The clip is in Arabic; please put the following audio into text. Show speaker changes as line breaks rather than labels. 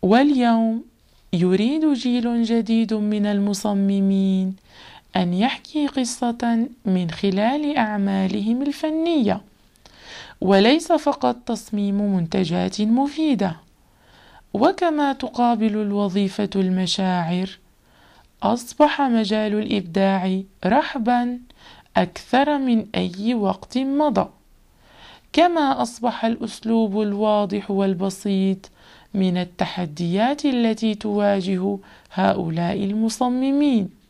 واليوم يريد جيل جديد من المصممين أن يحكي قصة من خلال أعمالهم الفنية، وليس فقط تصميم منتجات مفيدة. وكما تقابل الوظيفة المشاعر، أصبح مجال الإبداع رحبا أكثر من أي وقت مضى، كما أصبح الأسلوب الواضح والبسيط من التحديات التي تواجه هؤلاء المصممين.